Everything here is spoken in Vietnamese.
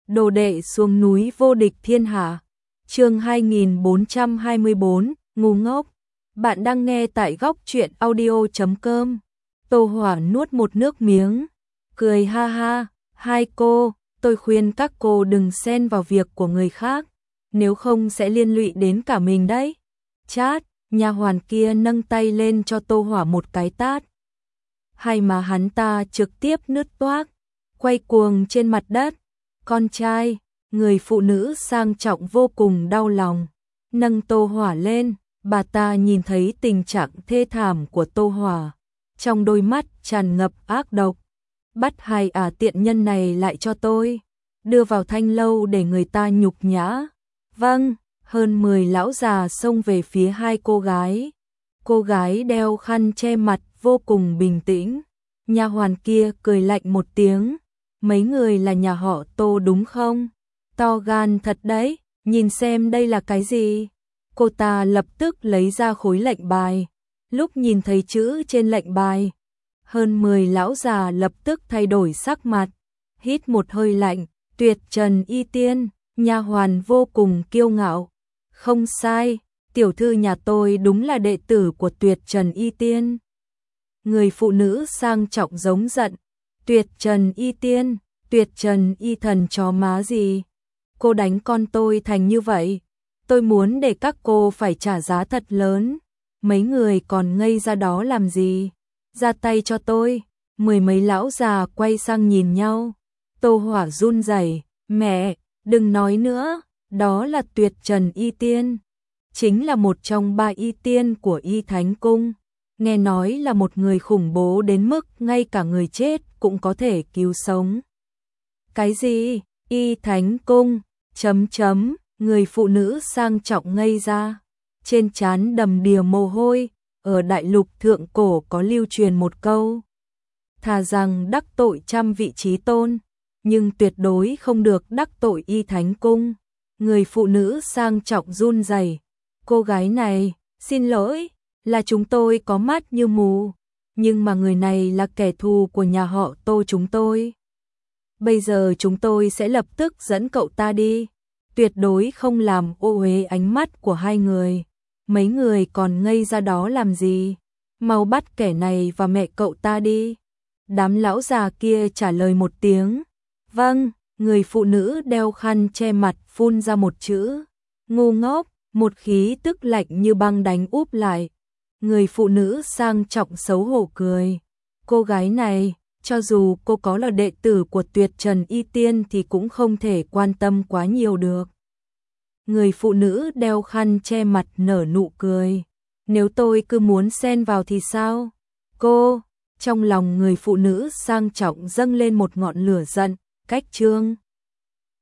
Đồ đệ xuống núi vô địch thiên hạ. Chương 2424, ngu ngốc. Bạn đang nghe tại góc truyện audio.com. Tô Hỏa nuốt một nước miếng, cười ha ha, hai cô, tôi khuyên các cô đừng xen vào việc của người khác, nếu không sẽ liên lụy đến cả mình đấy. Chát, nha hoàn kia nâng tay lên cho Tô Hỏa một cái tát. Hay mà hắn ta trực tiếp nứt toác, quay cuồng trên mặt đất. Con trai, người phụ nữ sang trọng vô cùng đau lòng, nâng Tô Hỏa lên, bà ta nhìn thấy tình trạng thê thảm của Tô Hỏa, trong đôi mắt tràn ngập ác độc. Bắt hai tiện nhân này lại cho tôi, đưa vào thanh lâu để người ta nhục nhã. Vâng, hơn 10 lão già xông về phía hai cô gái. Cô gái đeo khăn che mặt vô cùng bình tĩnh. Nha hoàn kia cười lạnh một tiếng. Mấy người là nhà họ Tô đúng không? To gan thật đấy, nhìn xem đây là cái gì? Cô ta lập tức lấy ra khối lệnh bài. Lúc nhìn thấy chữ trên lệnh bài, hơn 10 lão già lập tức thay đổi sắc mặt, hít một hơi lạnh. Tuyệt Trần Y Tiên, nha hoàn vô cùng kiêu ngạo. Không sai, tiểu thư nhà tôi đúng là đệ tử của Tuyệt Trần Y Tiên. Người phụ nữ sang trọng giống giận. Tuyệt Trần Y Tiên, Tuyệt Trần Y thần chó má gì? Cô đánh con tôi thành như vậy, tôi muốn để các cô phải trả giá thật lớn. Mấy người còn ngây ra đó làm gì? Ra tay cho tôi. Mười mấy lão già quay sang nhìn nhau. Tô Hỏa run rẩy, mẹ, đừng nói nữa, đó là Tuyệt Trần Y Tiên. Chính là một trong 3 y tiên của Y Thánh Cung. Nghe nói là một người khủng bố đến mức ngay cả người chết cũng có thể cứu sống. Cái gì? Y Thánh Cung? Người phụ nữ sang trọng ngây ra. Trên trán đầm đìa mồ hôi. Ở đại lục thượng cổ có lưu truyền một câu: thà rằng đắc tội trăm vị trí tôn, nhưng tuyệt đối không được đắc tội Y Thánh Cung. Người phụ nữ sang trọng run rẩy. Cô gái này, xin lỗi, là chúng tôi có mắt như mù, nhưng mà người này là kẻ thù của nhà họ Tô chúng tôi. Bây giờ chúng tôi sẽ lập tức dẫn cậu ta đi, tuyệt đối không làm ô uế ánh mắt của hai người. Mấy người còn ngây ra đó làm gì? Mau bắt kẻ này và mẹ cậu ta đi. Đám lão già kia trả lời một tiếng. Vâng. Người phụ nữ đeo khăn che mặt phun ra một chữ: ngu ngốc. Một khí tức lạnh như băng đánh úp lại. Người phụ nữ sang trọng xấu hổ cười. Cô gái này, cho dù cô có là đệ tử của Tuyệt Trần Y Tiên thì cũng không thể quan tâm quá nhiều được. Người phụ nữ đeo khăn che mặt nở nụ cười. Nếu tôi cứ muốn xen vào thì sao? Cô, trong lòng người phụ nữ sang trọng dâng lên một ngọn lửa giận. Cách chương